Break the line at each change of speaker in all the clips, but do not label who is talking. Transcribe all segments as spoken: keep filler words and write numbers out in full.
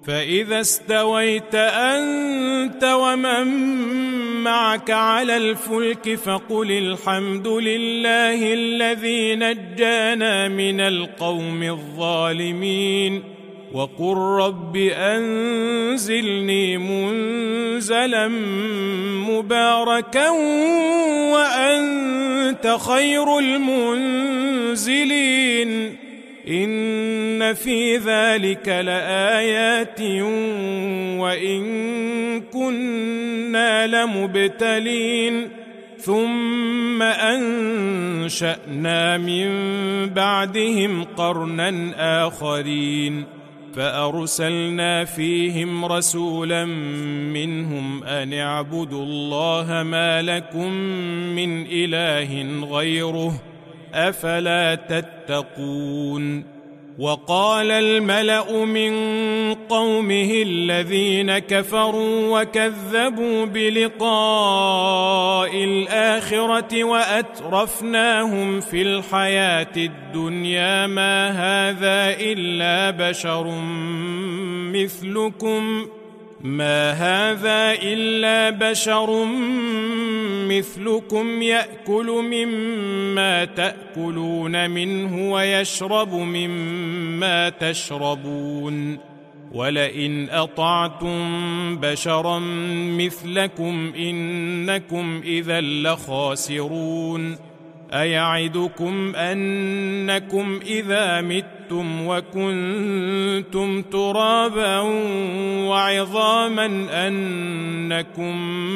فإذا استويت أنت ومن معك على الفلك فقل الحمد لله الذي نجانا من القوم الظالمين وقل رب أنزلني منزلا مباركا وأنت خير المنزلين إن في ذلك لآيات وإن كنا لمبتلين ثم أنشأنا من بعدهم قرنا آخرين فأرسلنا فيهم رسولا منهم أن اعبدوا الله ما لكم من إله غيره أفلا تتقون وقال الملأ من قومه الذين كفروا وكذبوا بلقاء الآخرة وأترفناهم في الحياة الدنيا ما هذا إلا بشر مثلكم ما هذا إلا بشر مثلكم يأكل مما تأكلون منه ويشرب مما تشربون ولئن أطعتم بشرا مثلكم إنكم إذا لخاسرون أيعدكم أنكم إذا متم وكنتم ترابا وعظاما أنكم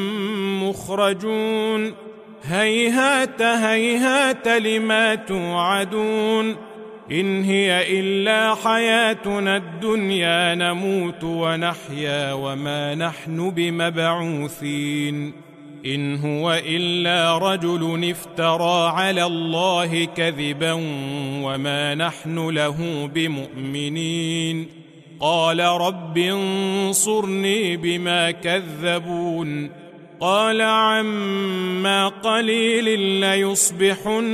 مخرجون هيهات هيهات لما توعدون إن هي إلا حياتنا الدنيا نموت ونحيا وما نحن بمبعوثين إن هو إلا رجل افترى على الله كذبا وما نحن له بمؤمنين قال رب انصرني بما كذبون قال عما قليل ليصبحن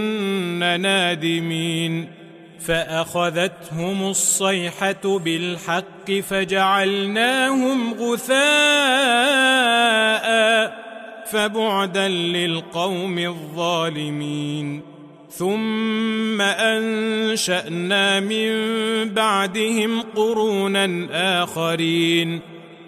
نادمين فأخذتهم الصيحة بالحق فجعلناهم غثاء فبعدا للقوم الظالمين ثم أنشأنا من بعدهم قرونا آخرين